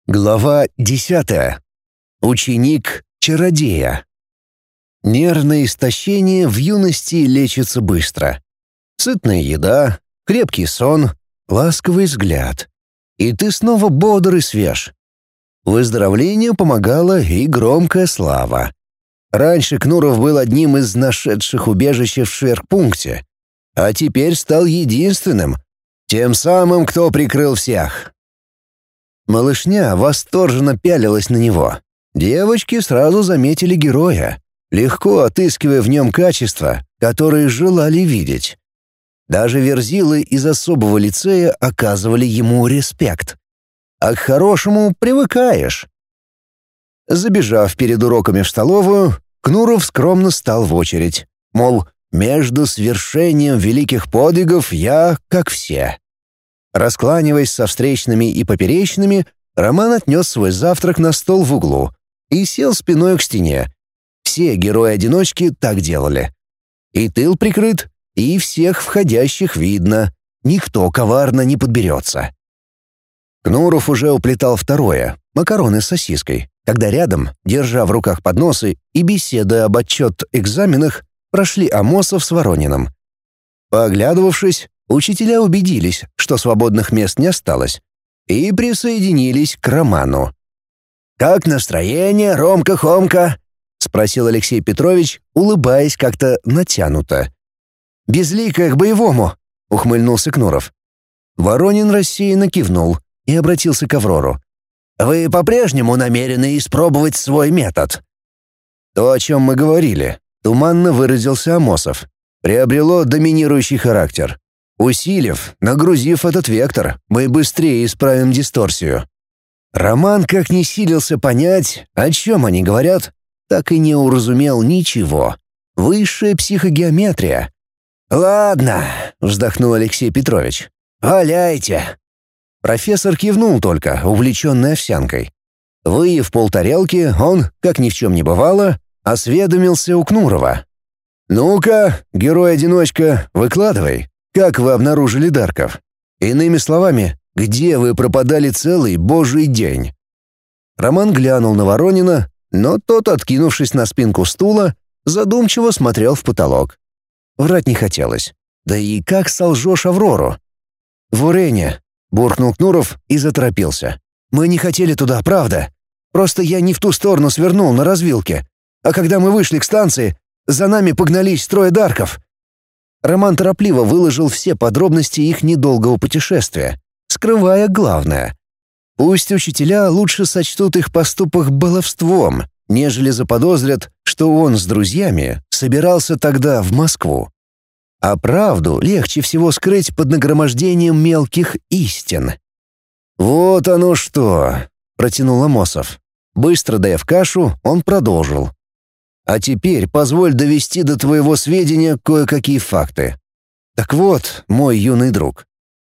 Глава 10. Ученик-чародея. Нервное истощение в юности лечится быстро. Сытная еда, крепкий сон, ласковый взгляд. И ты снова бодр и свеж. Выздоровлению помогала и громкая слава. Раньше Кнуров был одним из нашедших убежище в шверхпункте, а теперь стал единственным, тем самым, кто прикрыл всех. Малышня восторженно пялилась на него. Девочки сразу заметили героя, легко отыскивая в нем качества, которые желали видеть. Даже верзилы из особого лицея оказывали ему респект. А к хорошему привыкаешь. Забежав перед уроками в столовую, Кнуров скромно стал в очередь. Мол, между свершением великих подвигов я как все. Раскланиваясь со встречными и поперечными, Роман отнес свой завтрак на стол в углу и сел спиной к стене. Все герои-одиночки так делали. И тыл прикрыт, и всех входящих видно. Никто коварно не подберется. Кнуров уже уплетал второе — макароны с сосиской, когда рядом, держа в руках подносы и беседуя об экзаменах, прошли Амосов с Ворониным. Пооглядывавшись, учителя убедились, что свободных мест не осталось, и присоединились к Роману. «Как настроение, Ромка-Хомка?» — спросил Алексей Петрович, улыбаясь как-то натянуто. «Безликое к боевому», — ухмыльнулся Кнуров. Воронин рассеянно кивнул и обратился к Аврору. «Вы по-прежнему намерены испробовать свой метод?» «То, о чем мы говорили», — туманно выразился Амосов, приобрело доминирующий характер. Усилив, нагрузив этот вектор, мы быстрее исправим дисторсию. Роман как не силился понять, о чем они говорят, так и не уразумел ничего. Высшая психогеометрия. «Ладно», — вздохнул Алексей Петрович, — «валяйте». Профессор кивнул только, увлеченный овсянкой. Выев полтарелки, он, как ни в чем не бывало, осведомился у Кнурова. «Ну-ка, герой-одиночка, выкладывай. Как вы обнаружили Дарков? Иными словами, где вы пропадали целый божий день?» Роман глянул на Воронина, но тот, откинувшись на спинку стула, задумчиво смотрел в потолок. Врать не хотелось. Да и как солжешь Аврору? «В Урене», — буркнул Кнуров и заторопился. «Мы не хотели туда, правда. Просто я не в ту сторону свернул на развилке. А когда мы вышли к станции, за нами погнались трое Дарков». Роман торопливо выложил все подробности их недолгого путешествия, скрывая главное. Пусть учителя лучше сочтут их поступок баловством, нежели заподозрят, что он с друзьями собирался тогда в Москву. А правду легче всего скрыть под нагромождением мелких истин. «Вот оно что!» — протянул Амосов. Быстро доев кашу, он продолжил. «А теперь позволь довести до твоего сведения кое-какие факты. Так вот, мой юный друг,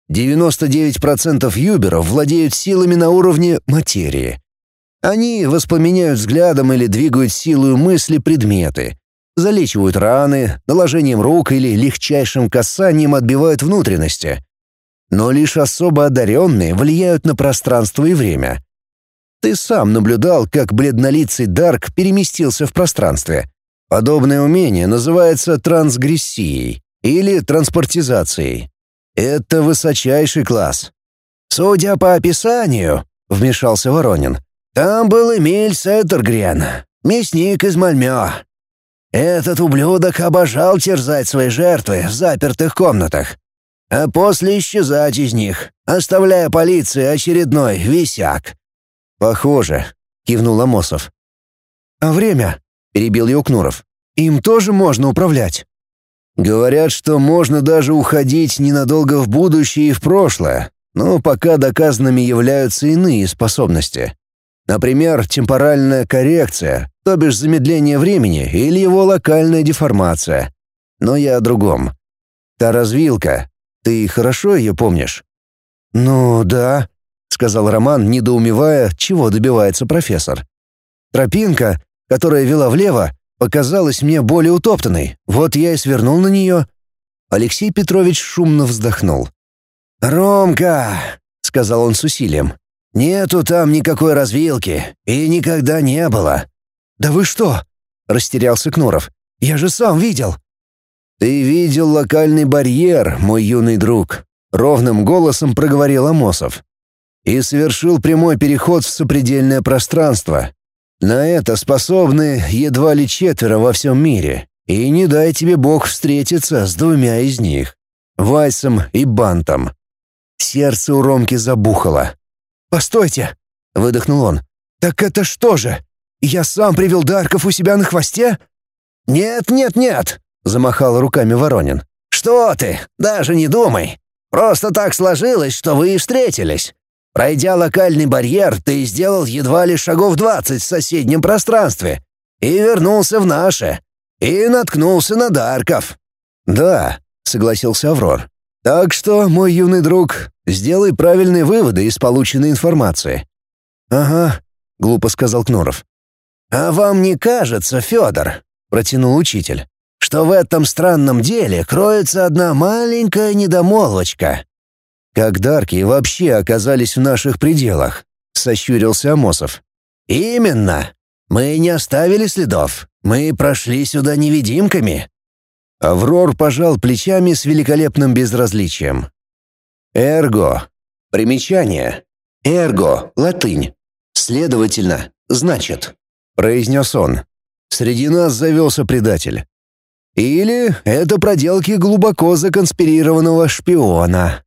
99% юберов владеют силами на уровне материи. Они воспламеняют взглядом или двигают силой мысли предметы, залечивают раны, наложением рук или легчайшим касанием отбивают внутренности. Но лишь особо одаренные влияют на пространство и время. Ты сам наблюдал, как бледнолицый Дарк переместился в пространстве. Подобное умение называется трансгрессией или транспортизацией. Это высочайший класс. «Судя по описанию», — вмешался Воронин, — «там был Эмиль Сеттергрен, мясник из Мальмё. Этот ублюдок обожал терзать свои жертвы в запертых комнатах, а после исчезать из них, оставляя полиции очередной висяк». «Похоже», — кивнул Амосов. «А время?» — перебил его Кнуров. «Им тоже можно управлять?» «Говорят, что можно даже уходить ненадолго в будущее и в прошлое, но пока доказанными являются иные способности. Например, темпоральная коррекция, то бишь замедление времени или его локальная деформация. Но я о другом. Та развилка, ты хорошо ее помнишь?» «Ну да», — сказал Роман, недоумевая, чего добивается профессор. «Тропинка, которая вела влево, показалась мне более утоптанной. Вот я и свернул на нее». Алексей Петрович шумно вздохнул. «Ромка», — сказал он с усилием, Нету там никакой развилки, и никогда не было». «Да вы что?» — растерялся Кнуров. «Я же сам видел». «Ты видел локальный барьер, мой юный друг», — ровным голосом проговорил Амосов. «И совершил прямой переход в сопредельное пространство. На это способны едва ли 4 во всем мире, и не дай тебе Бог встретиться с 2 из них — Вайсом и Бантом». Сердце у Ромки забухало. «Постойте!» — выдохнул он. «Так это что же? Я сам привел Дарков у себя на хвосте?» «Нет, нет, нет!» — замахал руками Воронин. «Что ты? Даже не думай. Просто так сложилось, что вы и встретились. Пройдя локальный барьер, ты сделал едва ли шагов 20 в соседнем пространстве и вернулся в наше, и наткнулся на Дарков». «Да», — согласился Аврор. «Так что, мой юный друг, сделай правильные выводы из полученной информации». «Ага», — глупо сказал Кнуров. «А вам не кажется, Федор, — протянул учитель, — что в этом странном деле кроется одна маленькая недомолвочка?» «Как Дарки вообще оказались в наших пределах?» — сощурился Амосов. «Именно. Мы не оставили следов. Мы прошли сюда невидимками». Аврор пожал плечами с великолепным безразличием. «Эрго. Примечание. Эрго. Латынь. Следовательно, значит», — произнес он. «Среди нас завелся предатель. Или это проделки глубоко законспирированного шпиона».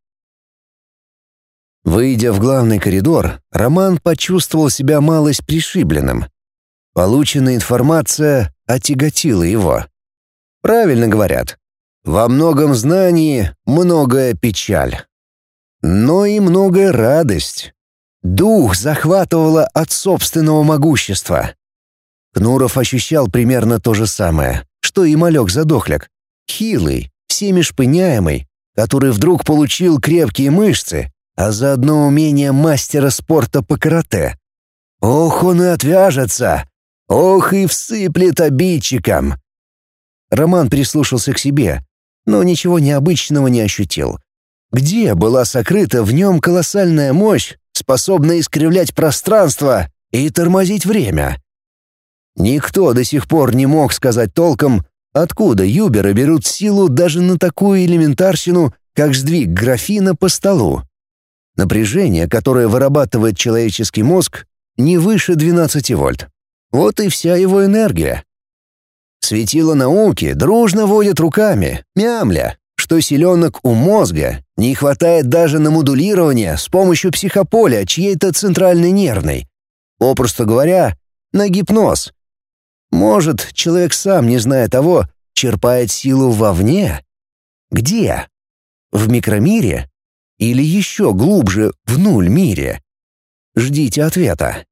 Выйдя в главный коридор, Роман почувствовал себя малость пришибленным. Полученная информация отяготила его. Правильно говорят. Во многом знании многое печаль. Но и многое радость. Дух захватывало от собственного могущества. Кнуров ощущал примерно то же самое, что и малек-задохляк. Хилый, всеми шпыняемый, который вдруг получил крепкие мышцы, а заодно умение мастера спорта по карате. Ох, он и отвяжется! Ох, и всыплет обидчикам! Роман прислушался к себе, но ничего необычного не ощутил. Где была сокрыта в нем колоссальная мощь, способная искривлять пространство и тормозить время? Никто до сих пор не мог сказать толком, откуда юберы берут силу даже на такую элементарщину, как сдвиг графина по столу. Напряжение, которое вырабатывает человеческий мозг, не выше 12 вольт. Вот и вся его энергия. Светило науки дружно водят руками, мямля, что силенок у мозга не хватает даже на модулирование с помощью психополя чьей-то центральной нервной. Попросту говоря, на гипноз. Может, человек сам, не зная того, черпает силу вовне? Где? В микромире? Или еще глубже, в нуль-мире? Ждите ответа.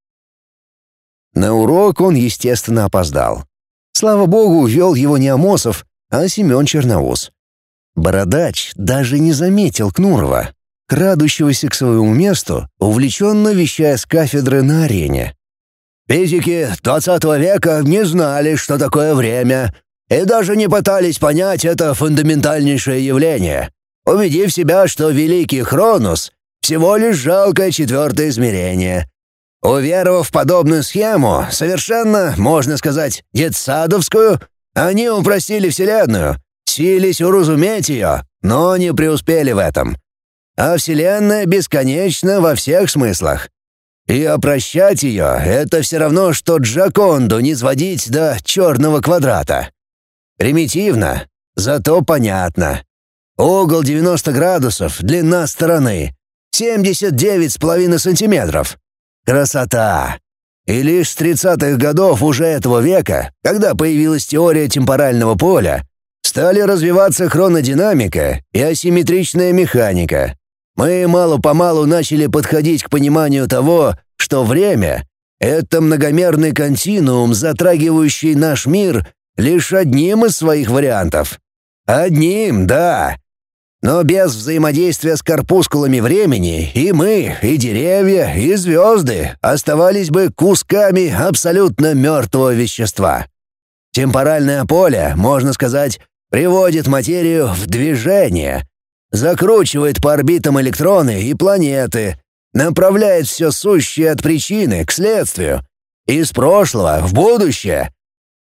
На урок он, естественно, опоздал. Слава богу, вел его не Амосов, а Семен Черноус. Бородач даже не заметил Кнурова, крадущегося к своему месту, увлеченно вещая с кафедры на арене. «Физики XX века не знали, что такое время, и даже не пытались понять это фундаментальнейшее явление, убедив себя, что великий Хронос — всего лишь жалкое 4-е измерение. Уверовав в подобную схему, совершенно, можно сказать, детсадовскую, они упростили Вселенную, сились уразуметь ее, но не преуспели в этом. А Вселенная бесконечна во всех смыслах. И опрощать ее — это все равно, что Джоконду не сводить до черного квадрата. Примитивно, зато понятно. Угол 90 градусов, длина стороны — 79,5 сантиметров. Красота! И лишь с 30-х годов уже этого века, когда появилась теория темпорального поля, стали развиваться хронодинамика и асимметричная механика. Мы мало-помалу начали подходить к пониманию того, что время — это многомерный континуум, затрагивающий наш мир лишь одним из своих вариантов. Одним, да. Но без взаимодействия с корпускулами времени и мы, и деревья, и звезды оставались бы кусками абсолютно мертвого вещества. Темпоральное поле, можно сказать, приводит материю в движение, закручивает по орбитам электроны и планеты, направляет все сущее от причины к следствию, из прошлого в будущее.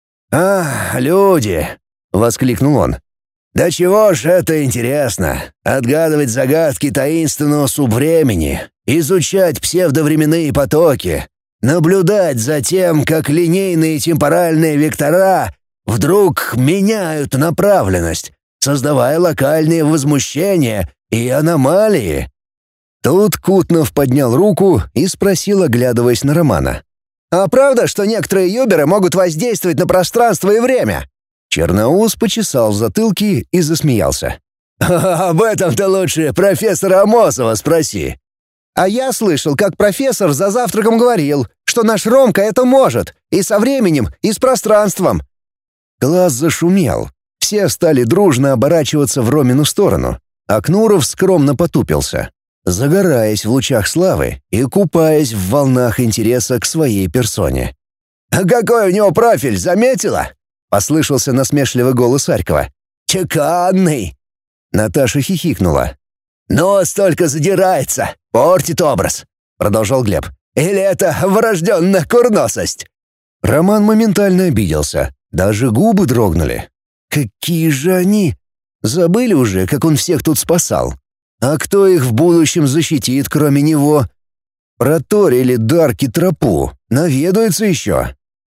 Люди!» — воскликнул он. «Да чего ж это интересно — отгадывать загадки таинственного субвремени, изучать псевдовременные потоки, наблюдать за тем, как линейные темпоральные вектора вдруг меняют направленность, создавая локальные возмущения и аномалии». Тут Кутнов поднял руку и спросил, оглядываясь на Романа. «А правда, что некоторые юберы могут воздействовать на пространство и время?» Черноус почесал в затылке и засмеялся. «Об этом-то лучше профессора Амосова спроси». «А я слышал, как профессор за завтраком говорил, что наш Ромка это может, и со временем, и с пространством». Класс зашумел. Все стали дружно оборачиваться в Ромину сторону, а Кнуров скромно потупился, загораясь в лучах славы и купаясь в волнах интереса к своей персоне. «А какой у него профиль, заметила?» — послышался насмешливый голос Арькова. «Чеканный!» Наташа хихикнула. «Нос только задирается, портит образ», — продолжал Глеб. «Или это врожденная курносость?» Роман моментально обиделся, даже губы дрогнули. «Какие же они! Забыли уже, как он всех тут спасал? А кто их в будущем защитит, кроме него? Проторили Дарки тропу, наведаются еще».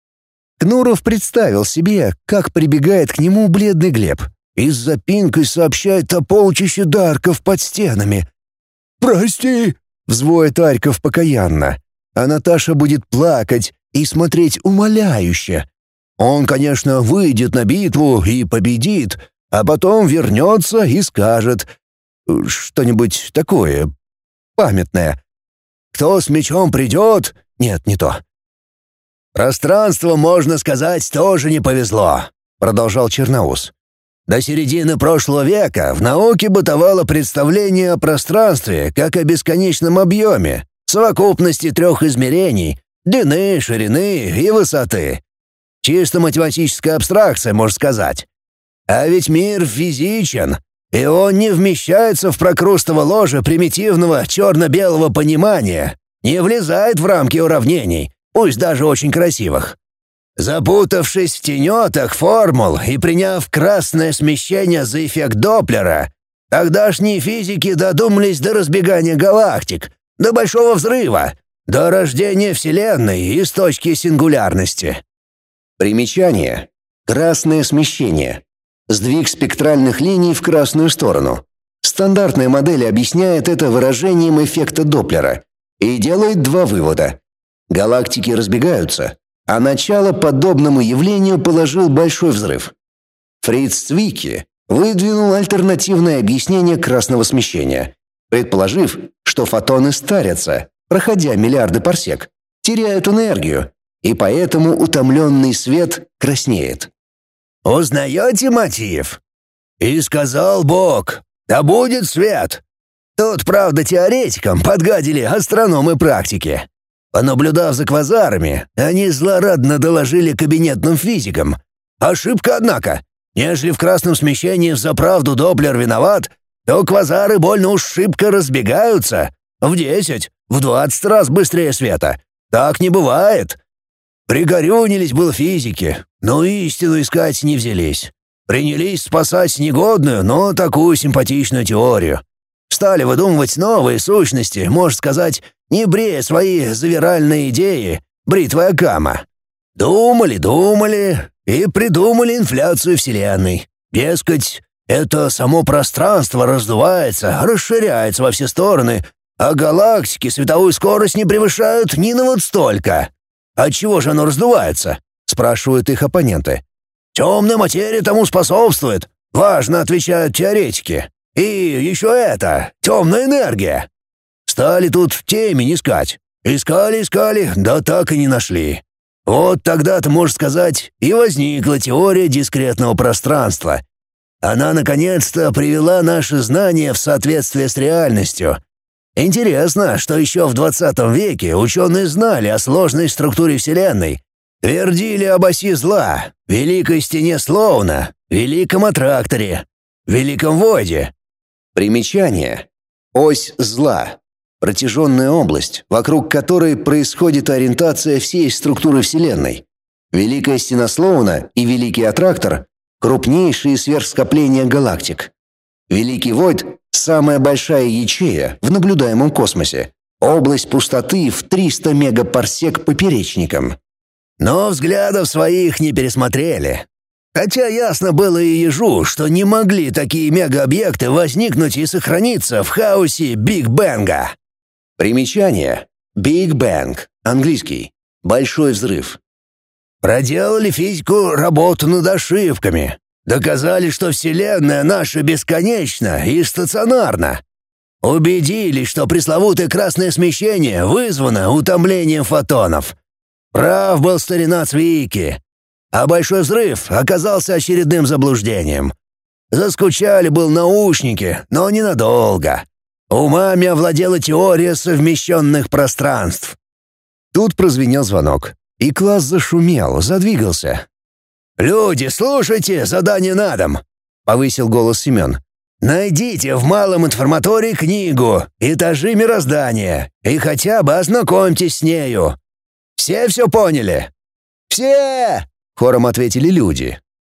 Кнуров представил себе, как прибегает к нему бледный Глеб и с запинкой сообщает о полчище Дарков под стенами. «Прости!» — взвоет Арьков покаянно, а Наташа будет плакать и смотреть умоляюще. Он, конечно, выйдет на битву и победит, а потом вернется и скажет что-нибудь такое памятное. «Кто с мечом придет?» Нет, не то. «Пространству, можно сказать, тоже не повезло», — продолжал Черноус. «До середины прошлого века в науке бытовало представление о пространстве как о бесконечном объеме, совокупности 3 измерений — длины, ширины и высоты. Чисто математическая абстракция, можно сказать. А ведь мир физичен, и он не вмещается в прокрустово ложе примитивного черно-белого понимания, не влезает в рамки уравнений, пусть даже очень красивых. Запутавшись в тенетах формул и приняв красное смещение за эффект Доплера, тогдашние физики додумались до разбегания галактик, до Большого взрыва, до рождения Вселенной из точки сингулярности». Примечание. Красное смещение. Сдвиг спектральных линий в красную сторону. Стандартная модель объясняет это выражением эффекта Доплера и делает 2 вывода. Галактики разбегаются, а начало подобному явлению положил Большой взрыв. Фриц Цвикки выдвинул альтернативное объяснение красного смещения, предположив, что фотоны старятся, проходя миллиарды парсек, теряют энергию, и поэтому утомленный свет краснеет. «Узнаете мотив?» «И сказал Бог, да будет свет!» Тут, правда, теоретикам подгадили астрономы практики. Понаблюдав за квазарами, они злорадно доложили кабинетным физикам. Ошибка, однако. Ежели в красном смещении взаправду Доплер виноват, то квазары больно уж шибко разбегаются. В 10, в 20 раз быстрее света. Так не бывает. Пригорюнились было физики, но истину искать не взялись. Принялись спасать негодную, но такую симпатичную теорию. Стали выдумывать новые сущности, можно сказать, не брея свои завиральные идеи, бритвой Оккама. Думали и придумали инфляцию Вселенной. Дескать, это само пространство раздувается, расширяется во все стороны, а галактики световую скорость не превышают ни на вот столько. «Отчего же оно раздувается?» — спрашивают их оппоненты. «Темная материя тому способствует», — важно отвечают теоретики. «И еще это, темная энергия». Стали тут темень искать. Искали, да так и не нашли. Вот тогда-то, можно сказать, и возникла теория дискретного пространства. Она, наконец-то, привела наши знания в соответствие с реальностью. Интересно, что еще в 20 веке ученые знали о сложной структуре Вселенной, твердили об оси зла, великой стене Слоуна, великом аттракторе, великом войде. Примечание. Ось зла. протяженная область, вокруг которой происходит ориентация всей структуры Вселенной. Великая Стена Слоуна и Великий Аттрактор – крупнейшие сверхскопления галактик. Великий Войд – самая большая ячея в наблюдаемом космосе. Область пустоты в 300 мегапарсек поперечником. Но взглядов своих не пересмотрели. Хотя ясно было и ежу, что не могли такие мегаобъекты возникнуть и сохраниться в хаосе Биг Бенга. Примечание. Биг Бэнг. Английский. Большой взрыв. Проделали физику работу над ошибками. Доказали, что Вселенная наша бесконечна и стационарна. Убедились, что пресловутое красное смещение вызвано утомлением фотонов. Прав был старина Цвики. А большой взрыв оказался очередным заблуждением. Заскучали был наушники, но ненадолго. Умами овладела теория совмещенных пространств. Тут прозвенел звонок, и класс зашумел, задвигался. «Люди, слушайте, задание на дом!» — повысил голос Семен. «Найдите в малом информатории книгу «Этажи мироздания» и хотя бы ознакомьтесь с нею. Все поняли?» «Все!» — хором ответили люди.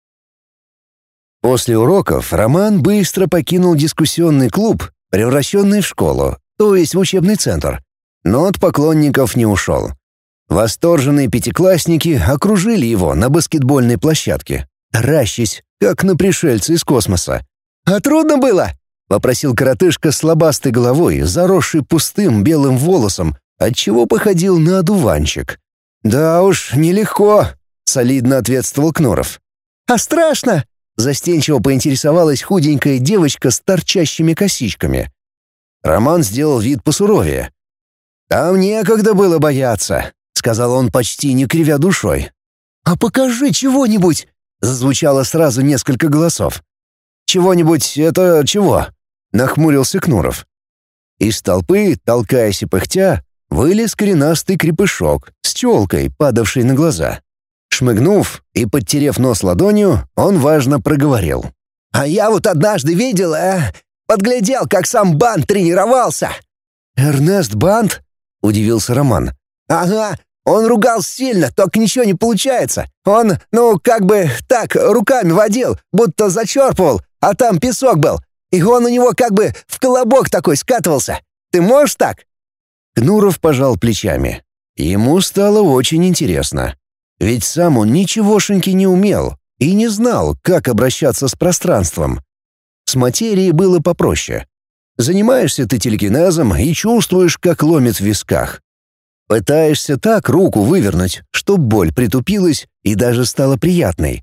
После уроков Роман быстро покинул дискуссионный клуб, превращенный в школу, то есть в учебный центр, но от поклонников не ушел. Восторженные пятиклассники окружили его на баскетбольной площадке, таращась, как на пришельца из космоса. «А трудно было?» — попросил коротышка с лобастой головой, заросший пустым белым волосом, отчего походил на одуванчик. «Да уж, нелегко», — солидно ответствовал Кнуров. «А страшно?» — застенчиво поинтересовалась худенькая девочка с торчащими косичками. Роман сделал вид посуровее. «Там некогда было бояться», — сказал он, почти не кривя душой. «А покажи чего-нибудь!» — зазвучало сразу несколько голосов. «Чего-нибудь — это чего?» — нахмурился Кнуров. Из толпы, толкаясь и пыхтя, вылез коренастый крепышок с челкой, падавшей на глаза. Шмыгнув и подтерев нос ладонью, он важно проговорил. «А я вот однажды видел, подглядел, как сам Бант тренировался». «Эрнест Бант?» — удивился Роман. «Ага, он ругался сильно, только ничего не получается. Он, как бы так, руками водил, будто зачерпывал, а там песок был. И он у него как бы в колобок такой скатывался. Ты можешь так?» Кнуров пожал плечами. Ему стало очень интересно. Ведь сам он ничегошеньки не умел и не знал, как обращаться с пространством. С материей было попроще. Занимаешься ты телекинезом и чувствуешь, как ломит в висках. Пытаешься так руку вывернуть, чтоб боль притупилась и даже стала приятной.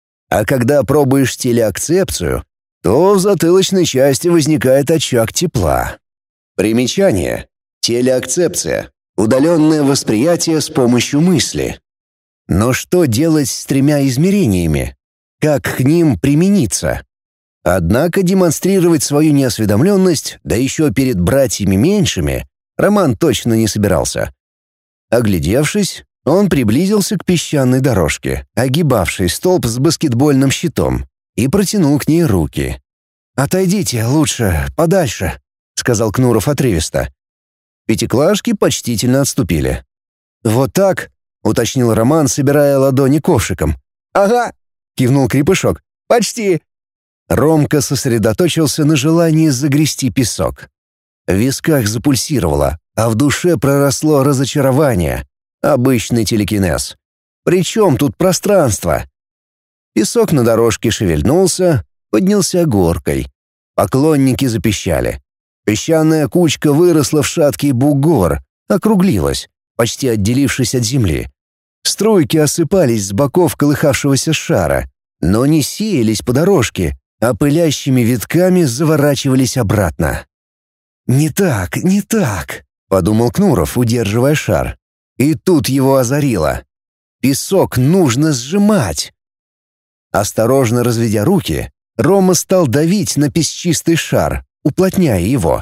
А когда пробуешь телеакцепцию, то в затылочной части возникает очаг тепла. Примечание. Телеакцепция. Удаленное восприятие с помощью мысли. Но что делать с 3 измерениями? Как к ним примениться? Однако демонстрировать свою неосведомленность, да еще перед братьями меньшими, Роман точно не собирался. Оглядевшись, он приблизился к песчаной дорожке, огибавшей столб с баскетбольным щитом, и протянул к ней руки. «Отойдите лучше, подальше», — сказал Кнуров отрывисто. Пятиклашки почтительно отступили. «Вот так?» — уточнил Роман, собирая ладони ковшиком. «Ага», — кивнул крепышок. «Почти». Ромка сосредоточился на желании загрести песок. В висках запульсировало, а в душе проросло разочарование. Обычный телекинез. Причем тут пространство? Песок на дорожке шевельнулся, поднялся горкой. Поклонники запищали. Песчаная кучка выросла в шаткий бугор, округлилась, почти отделившись от земли. Струйки осыпались с боков колыхавшегося шара, но не сеялись по дорожке, а пылящими витками заворачивались обратно. «Не так, не так», — подумал Кнуров, удерживая шар. И тут его озарило. Песок нужно сжимать. Осторожно разведя руки, Рома стал давить на песчистый шар, уплотняя его.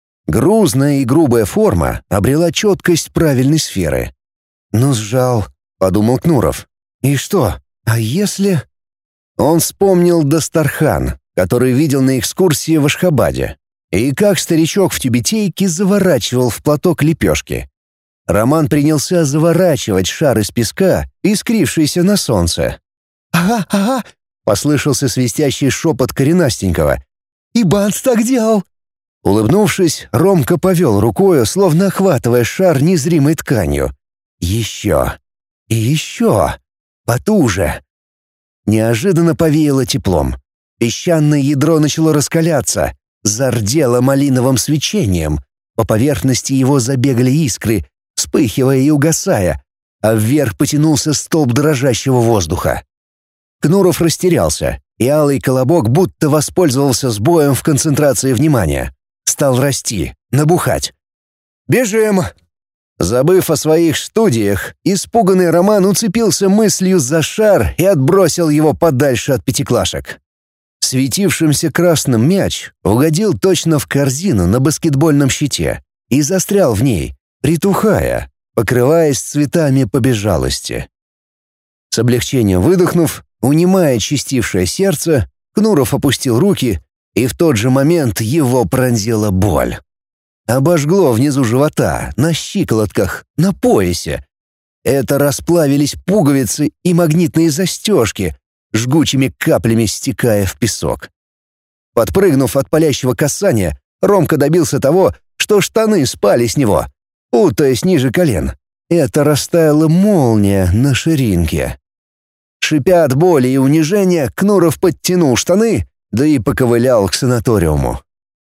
Грузная и грубая форма обрела четкость правильной сферы. «Ну, сжал», — подумал Кнуров. «И что? А если...» Он вспомнил Дастархан, который видел на экскурсии в Ашхабаде. и как старичок в тюбетейке заворачивал в платок лепешки. Роман принялся заворачивать шар из песка, искрившийся на солнце. «Ага, ага», — послышался свистящий шепот коренастенького. «И Банс так делал». Улыбнувшись, Ромка повел рукою, словно охватывая шар незримой тканью. Еще. И еще. Потуже. Неожиданно повеяло теплом. Песчаное ядро начало раскаляться, зардело малиновым свечением. По поверхности его забегали искры, вспыхивая и угасая, а вверх потянулся столб дрожащего воздуха. Кнуров растерялся, и алый колобок будто воспользовался сбоем в концентрации внимания. Стал расти, набухать. «Бежим!» Забыв о своих студиях, испуганный Роман уцепился мыслью за шар и отбросил его подальше от пятиклашек. Светившимся красным мяч угодил точно в корзину на баскетбольном щите и застрял в ней, притухая, покрываясь цветами побежалости. С облегчением выдохнув, унимая чистившее сердце, Кнуров опустил руки, и в тот же момент его пронзила боль. Обожгло внизу живота, на щиколотках, на поясе. Это расплавились пуговицы и магнитные застежки, жгучими каплями стекая в песок. Подпрыгнув от палящего касания, Ромка добился того, что штаны спали с него, путаясь ниже колен. Это растаяла молния на ширинке. Шипя от боли и унижения, Кнуров подтянул штаны, да и поковылял к санаториуму.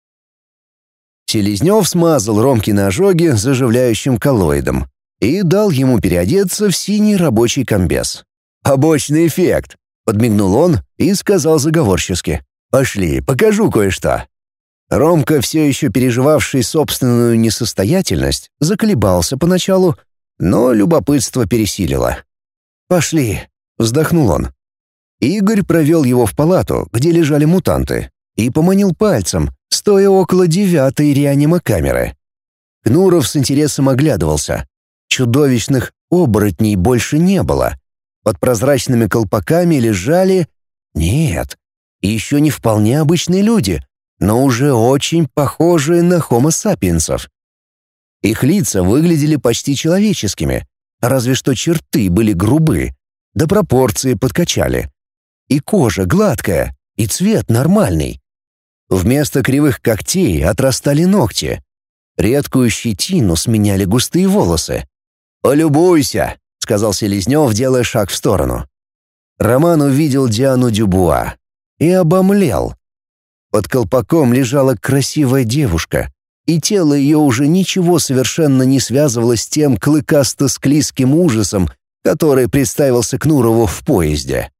Селезнев смазал Ромкины ожоги заживляющим коллоидом и дал ему переодеться в синий рабочий комбез. «Побочный эффект», — подмигнул он и сказал заговорчески. «Пошли, покажу кое-что». Ромка, все еще переживавший собственную несостоятельность, заколебался поначалу, но любопытство пересилило. «Пошли», — вздохнул он. Игорь провел его в палату, где лежали мутанты, и поманил пальцем, стоя около 9-й реанимокамеры. Кнуров с интересом оглядывался. Чудовищных оборотней больше не было. Под прозрачными колпаками лежали... Нет, еще не вполне обычные люди, но уже очень похожие на хомо сапиенсов. Их лица выглядели почти человеческими, разве что черты были грубы, да пропорции подкачали. И кожа гладкая, и цвет нормальный. Вместо кривых когтей отрастали ногти. Редкую щетину сменяли густые волосы. «Полюбуйся», — сказал Селезнев, делая шаг в сторону. Роман увидел Диану Дюбуа и обомлел. Под колпаком лежала красивая девушка, и тело ее уже ничего совершенно не связывало с тем клыкасто-склизким ужасом, который представился Кнурову в поезде.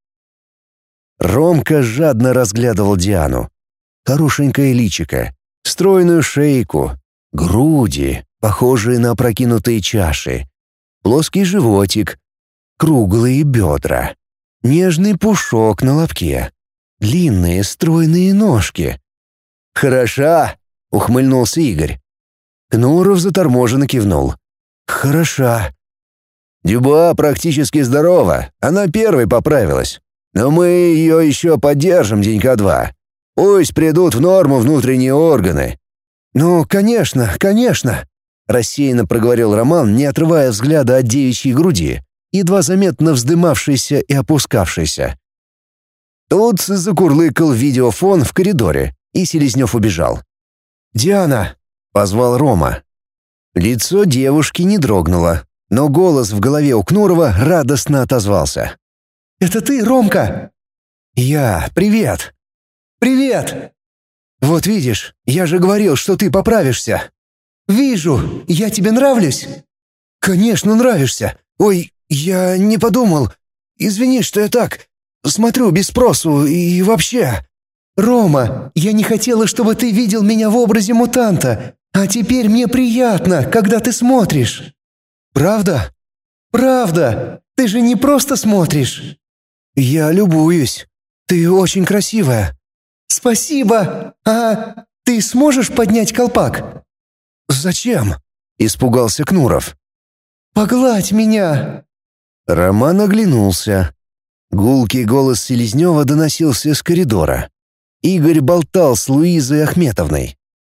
Ромка жадно разглядывал Диану. Хорошенькое личико, стройную шейку, груди, похожие на опрокинутые чаши, плоский животик, круглые бедра, нежный пушок на лобке, длинные стройные ножки. «Хороша!» — ухмыльнулся Игорь. Кнуров заторможенно кивнул. «Хороша». «Дюбуа практически здорова, она первой поправилась. Но мы ее еще поддержим денька-два. Пусть придут в норму внутренние органы». «Ну, конечно, конечно», — рассеянно проговорил Роман, не отрывая взгляда от девичьей груди, едва заметно вздымавшейся и опускавшейся. Тут закурлыкал видеофон в коридоре, и Селезнев убежал. «Диана!» — позвал Рома. Лицо девушки не дрогнуло, но голос в голове у Кнурова радостно отозвался. «Это ты, Ромка?» «Я. Привет!» «Привет!» «Вот видишь, я же говорил, что ты поправишься!» «Вижу. Я тебе нравлюсь?» «Конечно, нравишься. Ой, я не подумал. Извини, что я так. Смотрю без спросу и вообще...» «Рома, я не хотела, чтобы ты видел меня в образе мутанта, а теперь мне приятно, когда ты смотришь». «Правда?» «Правда. Ты же не просто смотришь». «Я любуюсь. Ты очень красивая». «Спасибо. А ты сможешь поднять колпак?» «Зачем?» — испугался Кнуров. «Погладь меня». Роман оглянулся. Гулкий голос Селезнева доносился из коридора. Игорь болтал с Луизой Ахметовной.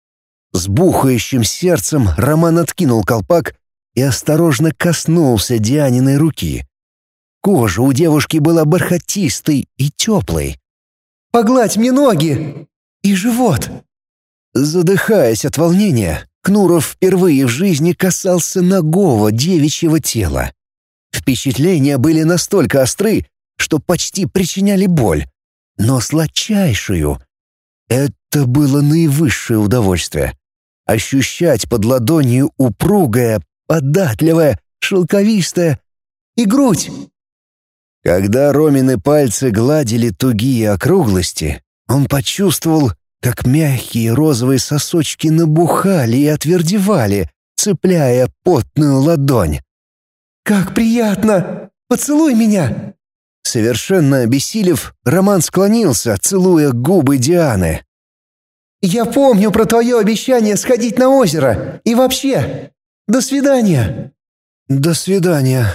С бухающим сердцем Роман откинул колпак и осторожно коснулся Дианиной руки. Кожа у девушки была бархатистой и теплой. «Погладь мне ноги и живот!» Задыхаясь от волнения, Кнуров впервые в жизни касался нагого девичьего тела. Впечатления были настолько остры, что почти причиняли боль, но сладчайшую. Это было наивысшее удовольствие. Ощущать под ладонью упругое, податливое, шелковистое и грудь. Когда Ромины пальцы гладили тугие округлости, он почувствовал, как мягкие розовые сосочки набухали и отвердевали, цепляя потную ладонь. «Как приятно! Поцелуй меня!» Совершенно обессилев, Роман склонился, целуя губы Дианы. «Я помню про твое обещание сходить на озеро. И вообще, до свидания!» «До свидания!»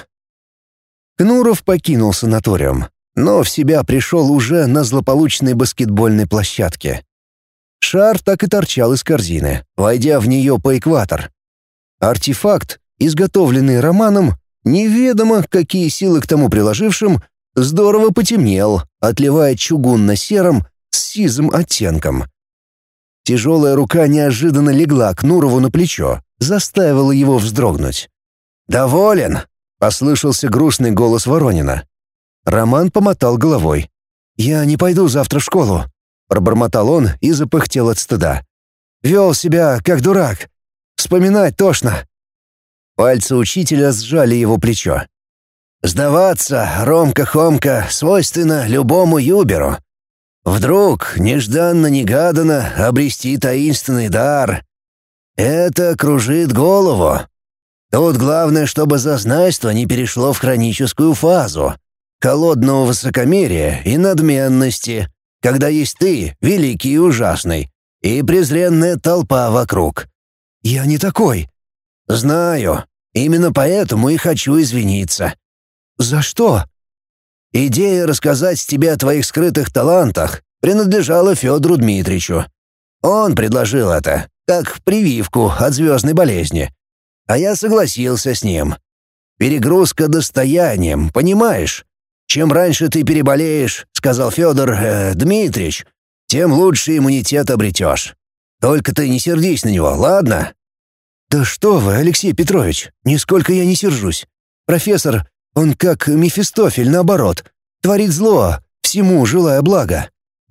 Кнуров покинул санаториум, но в себя пришел уже на злополучной баскетбольной площадке. Шар так и торчал из корзины, войдя в нее по экватор. Артефакт, изготовленный Романом, неведомо какие силы к тому приложившим, здорово потемнел, отливая чугунно-серым с сизым оттенком. Тяжелая рука неожиданно легла Кнурову на плечо, заставила его вздрогнуть. «Доволен?» — послышался грустный голос Воронина. Роман помотал головой. «Я не пойду завтра в школу», — пробормотал он и запыхтел от стыда. «Вел себя как дурак. Вспоминать тошно». Пальцы учителя сжали его плечо. «Сдаваться, Ромка-Хомка, свойственно любому юберу. Вдруг, нежданно-негаданно, обрести таинственный дар. Это кружит голову. Тут главное, чтобы зазнайство не перешло в хроническую фазу, холодного высокомерия и надменности, когда есть ты, великий и ужасный, и презренная толпа вокруг. Я не такой. Знаю, именно поэтому и хочу извиниться». «За что?» «Идея рассказать тебе о твоих скрытых талантах принадлежала Федору Дмитриевичу. Он предложил это, как прививку от звездной болезни. А я согласился с ним. Перегрузка достоянием, понимаешь? Чем раньше ты переболеешь, — сказал Федор Дмитриевич, — тем лучше иммунитет обретешь. Только ты не сердись на него, ладно?» «Да что вы, Алексей Петрович, нисколько я не сержусь. Профессор, он как Мефистофель наоборот, творит зло, всему желая блага».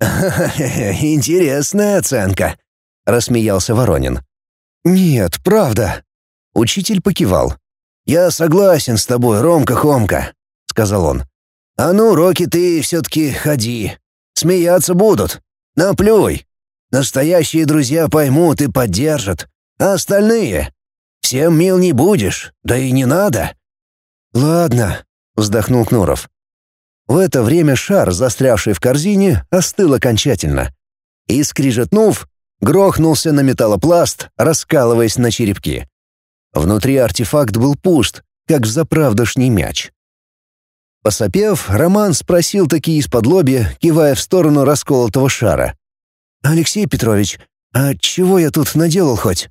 «Интересная оценка», — рассмеялся Воронин. «Нет, правда». Учитель покивал. «Я согласен с тобой, Ромка-Хомка», — сказал он. «А на уроки ты все-таки ходи. Смеяться будут. Наплюй. Настоящие друзья поймут и поддержат. А остальные? Всем мил не будешь, да и не надо». «Ладно», — вздохнул Кнуров. В это время шар, застрявший в корзине, остыл окончательно. И, скрижетнув, грохнулся на металлопласт, раскалываясь на черепки. Внутри артефакт был пуст, как взаправдошний мяч. Посопев, Роман спросил таки из-подлобья, кивая в сторону расколотого шара. «Алексей Петрович, а чего я тут наделал хоть?»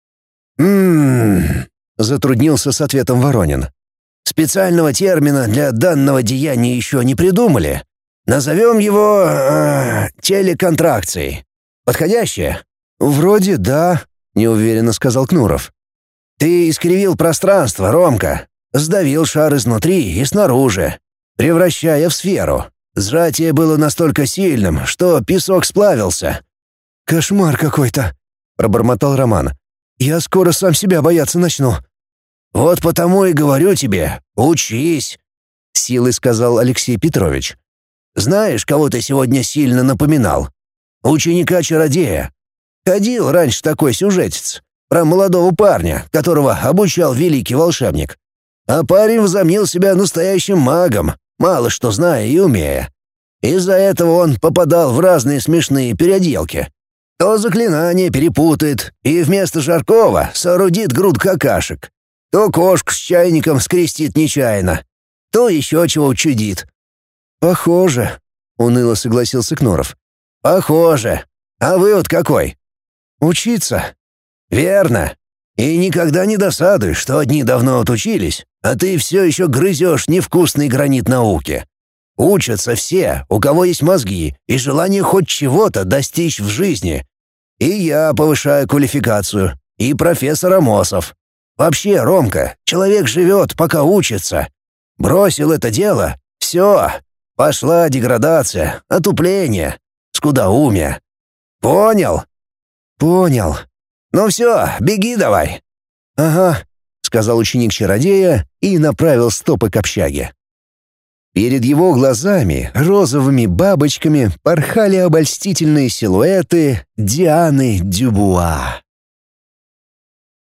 затруднился с ответом Воронин. «Специального термина для данного деяния еще не придумали. Назовем его телеконтракцией. Подходящее?» «Вроде да», — неуверенно сказал Кнуров. «Ты искривил пространство, Ромка. Сдавил шар изнутри и снаружи, превращая в сферу. Сжатие было настолько сильным, что песок сплавился». «Кошмар какой-то», — пробормотал Роман. «Я скоро сам себя бояться начну». «Вот потому и говорю тебе, учись», — силой сказал Алексей Петрович. «Знаешь, кого ты сегодня сильно напоминал? Ученика-чародея. Ходил раньше такой сюжетец про молодого парня, которого обучал великий волшебник. А парень возомнил себя настоящим магом, мало что зная и умея. Из-за этого он попадал в разные смешные переделки. То заклинание перепутает и вместо жаркого соорудит груд какашек, то кошку с чайником скрестит нечаянно, то еще чего учудит». «Похоже», — уныло согласился Кнуров. «Похоже. А вывод какой?» «Учиться. Верно. И никогда не досадуй, что одни давно отучились, а ты все еще грызешь невкусный гранит науки. Учатся все, у кого есть мозги и желание хоть чего-то достичь в жизни. И я повышаю квалификацию, и профессор Амосов. Вообще, Ромка, человек живет, пока учится. Бросил это дело — все. Пошла деградация, отупление, скудоумие. Понял? Понял. Ну все, беги давай. Ага, сказал ученик чародея и направил стопы к общаге. Перед его глазами розовыми бабочками порхали обольстительные силуэты Дианы Дюбуа.